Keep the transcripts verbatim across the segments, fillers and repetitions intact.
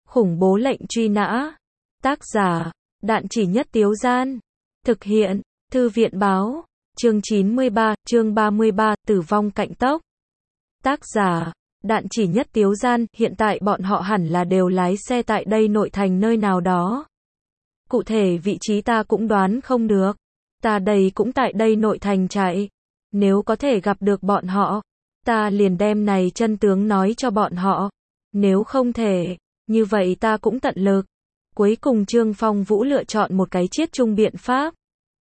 Khủng bố lệnh truy nã. Tác giả, Đạn Chỉ Nhất Tiếu Gian. Thực hiện, Thư viện báo. Chương chín mươi ba, chương ba mươi ba, tử vong cạnh tốc. Tác giả, Đạn Chỉ Nhất Tiếu Gian. Hiện tại bọn họ hẳn là đều lái xe tại đây nội thành nơi nào đó. Cụ thể vị trí ta cũng đoán không được. Ta đây cũng tại đây nội thành chạy. Nếu có thể gặp được bọn họ, ta liền đem này chân tướng nói cho bọn họ. Nếu không thể, như vậy ta cũng tận lực. Cuối cùng Trương Phong Vũ lựa chọn một cái chiết chung biện pháp.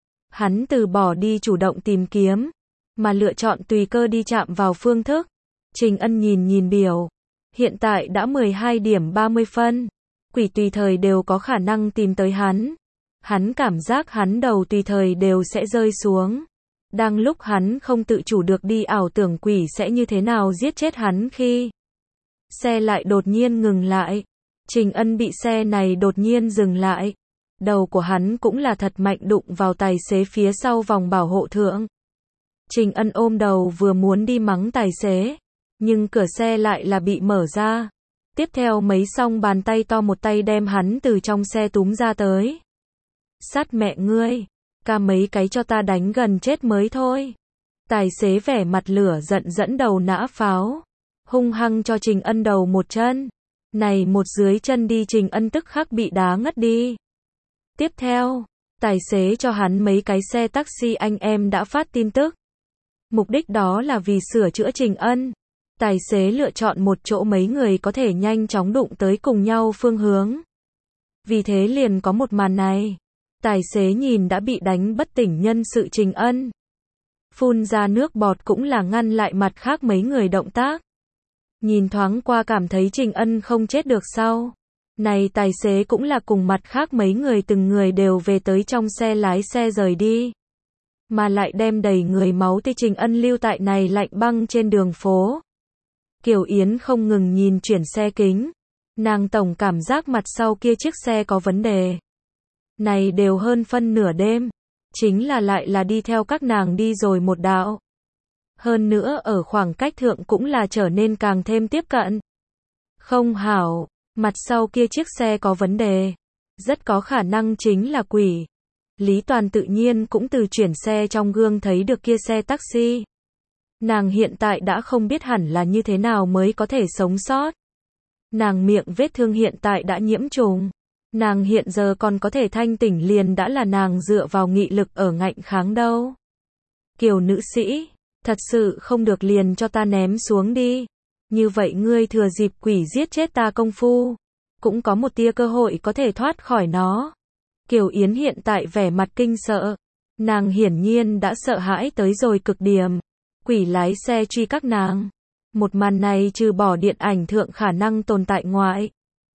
Hắn từ bỏ đi chủ động tìm kiếm, mà lựa chọn tùy cơ đi chạm vào phương thức. Trình Ân nhìn nhìn biểu. Hiện tại đã mười hai điểm ba mươi phân. Quỷ tùy thời đều có khả năng tìm tới hắn. Hắn cảm giác hắn đầu tùy thời đều sẽ rơi xuống. Đang lúc hắn không tự chủ được đi ảo tưởng quỷ sẽ như thế nào giết chết hắn khi xe lại đột nhiên ngừng lại. Trình Ân bị xe này đột nhiên dừng lại. Đầu của hắn cũng là thật mạnh đụng vào tài xế phía sau vòng bảo hộ thượng. Trình Ân ôm đầu vừa muốn đi mắng tài xế, nhưng cửa xe lại là bị mở ra. Tiếp theo mấy song bàn tay to một tay đem hắn từ trong xe túm ra tới. Sát mẹ ngươi, ca mấy cái cho ta đánh gần chết mới thôi. Tài xế vẻ mặt lửa giận dẫn đầu nã pháo, hung hăng cho Trình Ân đầu một chân. Này một dưới chân đi Trình Ân tức khắc bị đá ngất đi. Tiếp theo, tài xế cho hắn mấy cái xe taxi anh em đã phát tin tức. Mục đích đó là vì sửa chữa Trình Ân. Tài xế lựa chọn một chỗ mấy người có thể nhanh chóng đụng tới cùng nhau phương hướng. Vì thế liền có một màn này. Tài xế nhìn đã bị đánh bất tỉnh nhân sự Trình Ân. Phun ra nước bọt cũng là ngăn lại mặt khác mấy người động tác. Nhìn thoáng qua cảm thấy Trình Ân không chết được sau. Này tài xế cũng là cùng mặt khác mấy người từng người đều về tới trong xe lái xe rời đi. Mà lại đem đầy người máu tươi Trình Ân lưu tại này lạnh băng trên đường phố. Kiều Yến không ngừng nhìn chuyển xe kính. Nàng tổng cảm giác mặt sau kia chiếc xe có vấn đề. Này đều hơn phân nửa đêm. Chính là lại là đi theo các nàng đi rồi một đạo. Hơn nữa ở khoảng cách thượng cũng là trở nên càng thêm tiếp cận. Không hảo, mặt sau kia chiếc xe có vấn đề. Rất có khả năng chính là quỷ. Lý Toàn tự nhiên cũng từ chuyển xe trong gương thấy được kia xe taxi. Nàng hiện tại đã không biết hẳn là như thế nào mới có thể sống sót. Nàng miệng vết thương hiện tại đã nhiễm trùng. Nàng hiện giờ còn có thể thanh tỉnh liền đã là nàng dựa vào nghị lực ở ngạnh kháng đâu. Kiều nữ sĩ, thật sự không được liền cho ta ném xuống đi. Như vậy ngươi thừa dịp quỷ giết chết ta công phu, cũng có một tia cơ hội có thể thoát khỏi nó. Kiều Yến hiện tại vẻ mặt kinh sợ. Nàng hiển nhiên đã sợ hãi tới rồi cực điểm. Quỷ lái xe truy các nàng. Một màn này trừ bỏ điện ảnh thượng khả năng tồn tại ngoại.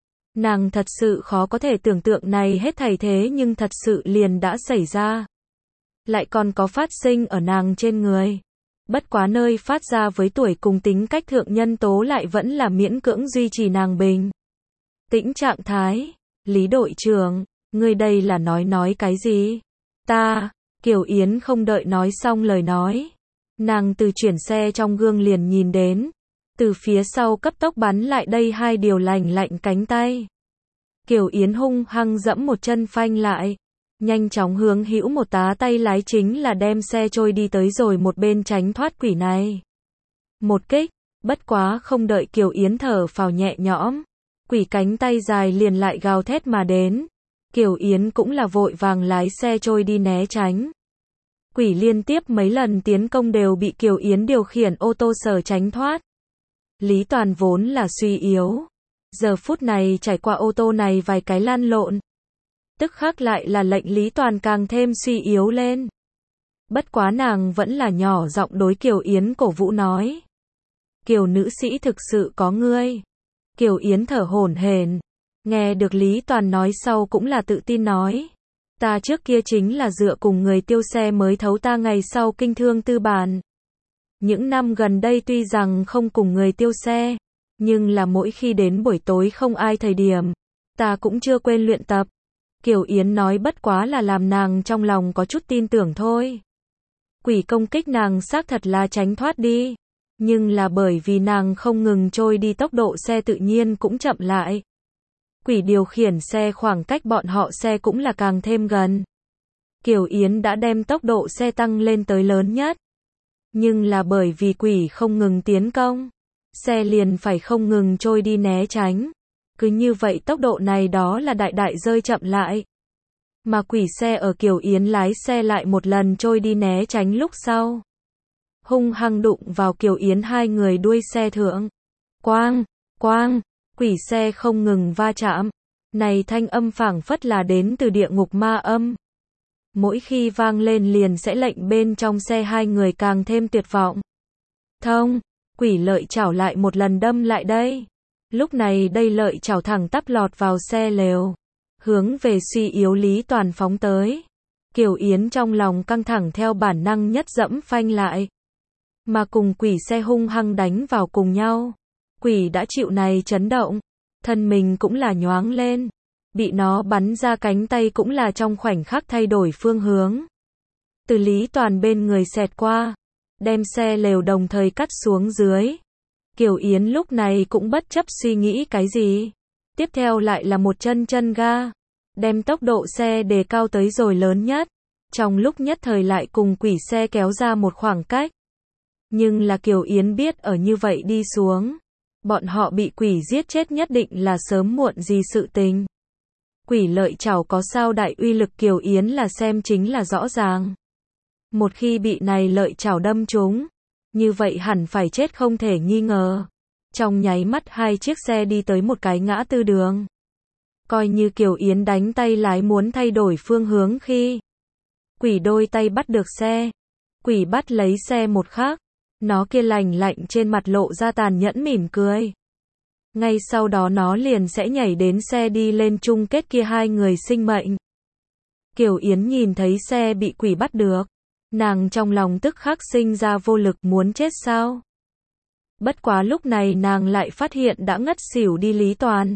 Nàng thật sự khó có thể tưởng tượng này hết thảy thế nhưng thật sự liền đã xảy ra. Lại còn có phát sinh ở nàng trên người. Bất quá nơi phát ra với tuổi cùng tính cách thượng nhân tố lại vẫn là miễn cưỡng duy trì nàng bình tĩnh trạng thái. Lý đội trưởng, ngươi đây là nói nói cái gì? Ta, Kiều Yến không đợi nói xong lời nói. Nàng từ chuyển xe trong gương liền nhìn đến. Từ phía sau cấp tốc bắn lại đây hai điều lành lạnh cánh tay. Kiều Yến hung hăng dẫm một chân phanh lại. Nhanh chóng hướng hữu một tá tay lái chính là đem xe trôi đi tới rồi một bên tránh thoát quỷ này. Một kích, bất quá không đợi Kiều Yến thở phào nhẹ nhõm. Quỷ cánh tay dài liền lại gào thét mà đến. Kiều Yến cũng là vội vàng lái xe trôi đi né tránh. Quỷ liên tiếp mấy lần tiến công đều bị Kiều Yến điều khiển ô tô sở tránh thoát. Lý Toàn vốn là suy yếu. Giờ phút này trải qua ô tô này vài cái lăn lộn. Tức khắc lại là lệnh Lý Toàn càng thêm suy yếu lên. Bất quá nàng vẫn là nhỏ giọng đối Kiều Yến cổ vũ nói. Kiều nữ sĩ thực sự có ngươi. Kiều Yến thở hổn hển. Nghe được Lý Toàn nói sau cũng là tự tin nói. Ta trước kia chính là dựa cùng người tiêu xe mới thấu ta ngày sau kinh thương tư bản. Những năm gần đây tuy rằng không cùng người tiêu xe, nhưng là mỗi khi đến buổi tối không ai thời điểm, ta cũng chưa quên luyện tập. Kiều Yến nói bất quá là làm nàng trong lòng có chút tin tưởng thôi. Quỷ công kích nàng xác thật là tránh thoát đi, nhưng là bởi vì nàng không ngừng trôi đi tốc độ xe tự nhiên cũng chậm lại. Quỷ điều khiển xe, khoảng cách bọn họ xe cũng là càng thêm gần. Kiều Yến đã đem tốc độ xe tăng lên tới lớn nhất. Nhưng là bởi vì quỷ không ngừng tiến công, xe liền phải không ngừng trôi đi né tránh. Cứ như vậy tốc độ này đó là đại đại rơi chậm lại. Mà quỷ xe ở Kiều Yến lái xe lại một lần trôi đi né tránh lúc sau, hung hăng đụng vào Kiều Yến hai người đuôi xe thượng. Quang, quang, quỷ xe không ngừng va chạm. Này thanh âm phảng phất là đến từ địa ngục ma âm. Mỗi khi vang lên liền sẽ lệnh bên trong xe hai người càng thêm tuyệt vọng. Thông, quỷ lợi chảo lại một lần đâm lại đây. Lúc này đây lợi chảo thẳng tắp lọt vào xe lều, hướng về suy yếu Lý Toàn phóng tới. Kiều Yến trong lòng căng thẳng theo bản năng nhất dẫm phanh lại. Mà cùng quỷ xe hung hăng đánh vào cùng nhau. Quỷ đã chịu này chấn động, thân mình cũng là nhoáng lên. Bị nó bắn ra cánh tay cũng là trong khoảnh khắc thay đổi phương hướng. Từ Lý Toàn bên người xẹt qua, đem xe lều đồng thời cắt xuống dưới. Kiều Yến lúc này cũng bất chấp suy nghĩ cái gì. Tiếp theo lại là một chân chân ga, đem tốc độ xe đề cao tới rồi lớn nhất. Trong lúc nhất thời lại cùng quỷ xe kéo ra một khoảng cách. Nhưng là Kiều Yến biết ở như vậy đi xuống, bọn họ bị quỷ giết chết nhất định là sớm muộn gì sự tình. Quỷ lợi chảo có sao đại uy lực Kiều Yến là xem chính là rõ ràng. Một khi bị này lợi chảo đâm trúng, như vậy hẳn phải chết không thể nghi ngờ. Trong nháy mắt hai chiếc xe đi tới một cái ngã tư đường. Coi như Kiều Yến đánh tay lái muốn thay đổi phương hướng khi quỷ đôi tay bắt được xe. Quỷ bắt lấy xe một khắc, nó kia lành lạnh trên mặt lộ ra tàn nhẫn mỉm cười. Ngay sau đó nó liền sẽ nhảy đến xe đi lên chung kết kia hai người sinh mệnh. Kiều Yến nhìn thấy xe bị quỷ bắt được, nàng trong lòng tức khắc sinh ra vô lực muốn chết sao. Bất quá lúc này nàng lại phát hiện đã ngất xỉu đi Lý Toàn.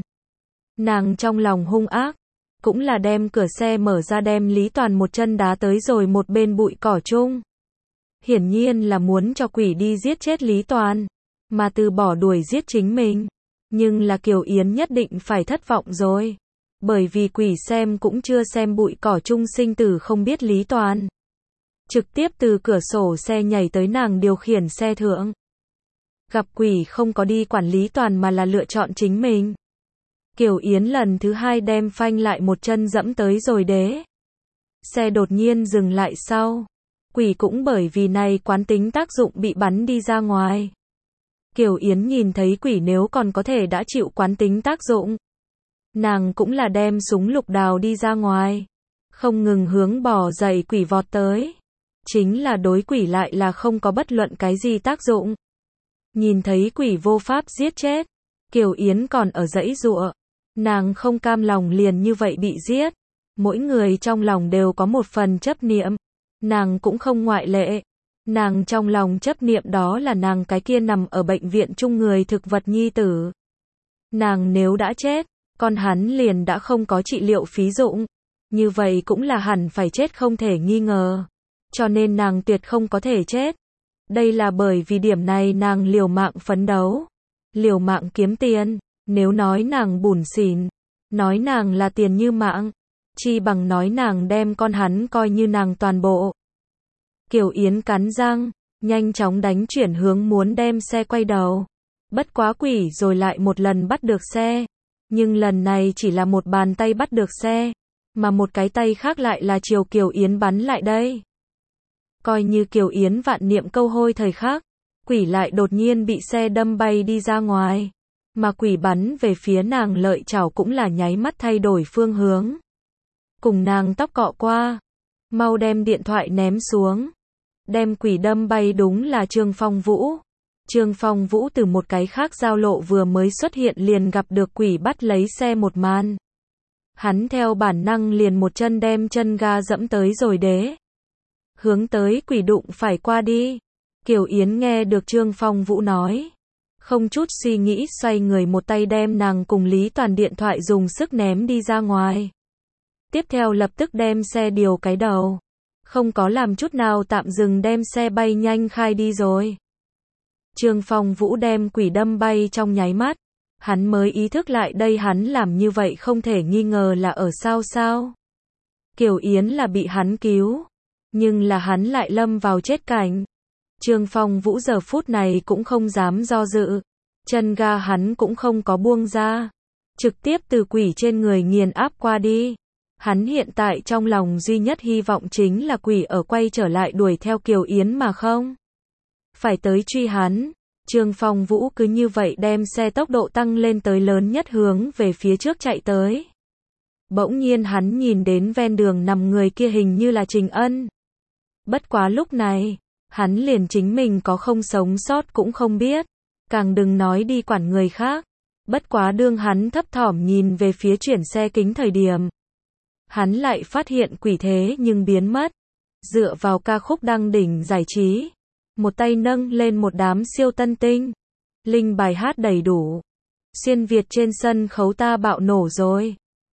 Nàng trong lòng hung ác, cũng là đem cửa xe mở ra đem Lý Toàn một chân đá tới rồi một bên bụi cỏ chung. Hiển nhiên là muốn cho quỷ đi giết chết Lý Toàn, mà từ bỏ đuổi giết chính mình. Nhưng là Kiều Yến nhất định phải thất vọng rồi. Bởi vì quỷ xem cũng chưa xem bụi cỏ chung sinh tử không biết Lý Toàn. Trực tiếp từ cửa sổ xe nhảy tới nàng điều khiển xe thượng. Gặp quỷ không có đi quản Lý Toàn mà là lựa chọn chính mình. Kiều Yến lần thứ hai đem phanh lại một chân dẫm tới rồi đế. Xe đột nhiên dừng lại sau. Quỷ cũng bởi vì này quán tính tác dụng bị bắn đi ra ngoài. Kiều Yến nhìn thấy quỷ nếu còn có thể đã chịu quán tính tác dụng. Nàng cũng là đem súng lục đào đi ra ngoài. Không ngừng hướng bò dậy quỷ vọt tới. Chính là đối quỷ lại là không có bất luận cái gì tác dụng. Nhìn thấy quỷ vô pháp giết chết. Kiều Yến còn ở dãy giụa. Nàng không cam lòng liền như vậy bị giết. Mỗi người trong lòng đều có một phần chấp niệm. Nàng cũng không ngoại lệ. Nàng trong lòng chấp niệm đó là nàng cái kia nằm ở bệnh viện chung người thực vật nhi tử. Nàng nếu đã chết, con hắn liền đã không có trị liệu phí dụng. Như vậy cũng là hẳn phải chết không thể nghi ngờ. Cho nên nàng tuyệt không có thể chết. Đây là bởi vì điểm này nàng liều mạng phấn đấu. Liều mạng kiếm tiền. Nếu nói nàng bủn xỉn, nói nàng là tiền như mạng, chi bằng nói nàng đem con hắn coi như nàng toàn bộ. Kiều Yến cắn răng, nhanh chóng đánh chuyển hướng muốn đem xe quay đầu. Bất quá quỷ rồi lại một lần bắt được xe. Nhưng lần này chỉ là một bàn tay bắt được xe, mà một cái tay khác lại là chiều Kiều Yến bắn lại đây. Coi như Kiều Yến vạn niệm câu hôi thời khắc, quỷ lại đột nhiên bị xe đâm bay đi ra ngoài. Mà quỷ bắn về phía nàng lợi chảo cũng là nháy mắt thay đổi phương hướng. Cùng nàng tóc cọ qua. Mau đem điện thoại ném xuống. Đem quỷ đâm bay đúng là Trương Phong Vũ. Trương Phong Vũ từ một cái khác giao lộ vừa mới xuất hiện liền gặp được quỷ bắt lấy xe một màn. Hắn theo bản năng liền một chân đem chân ga dẫm tới rồi đế. Hướng tới quỷ đụng phải qua đi. Kiều Yến nghe được Trương Phong Vũ nói. Không chút suy nghĩ xoay người một tay đem nàng cùng Lý Toàn điện thoại dùng sức ném đi ra ngoài. Tiếp theo lập tức đem xe điều cái đầu. Không có làm chút nào tạm dừng đem xe bay nhanh khai đi rồi. Trương Phong Vũ đem quỷ đâm bay trong nháy mắt. Hắn mới ý thức lại đây hắn làm như vậy không thể nghi ngờ là ở sao sao. Kiều Yến là bị hắn cứu, nhưng là hắn lại lâm vào chết cảnh. Trương Phong Vũ giờ phút này cũng không dám do dự, chân ga hắn cũng không có buông ra, trực tiếp từ quỷ trên người nghiền áp qua đi. Hắn hiện tại trong lòng duy nhất hy vọng chính là quỷ ở quay trở lại đuổi theo Kiều Yến mà không phải tới truy hắn. Trương Phong Vũ cứ như vậy đem xe tốc độ tăng lên tới lớn nhất hướng về phía trước chạy tới. Bỗng nhiên hắn nhìn đến ven đường nằm người kia hình như là Trình Ân. Bất quá lúc này, hắn liền chính mình có không sống sót cũng không biết, càng đừng nói đi quản người khác. Bất quá đương hắn thấp thỏm nhìn về phía chuyển xe kính thời điểm, hắn lại phát hiện quỷ thế nhưng biến mất. Dựa vào ca khúc đăng đỉnh giải trí, một tay nâng lên một đám siêu tân tinh, linh bài hát đầy đủ. Xuyên Việt trên sân khấu ta bạo nổ rồi.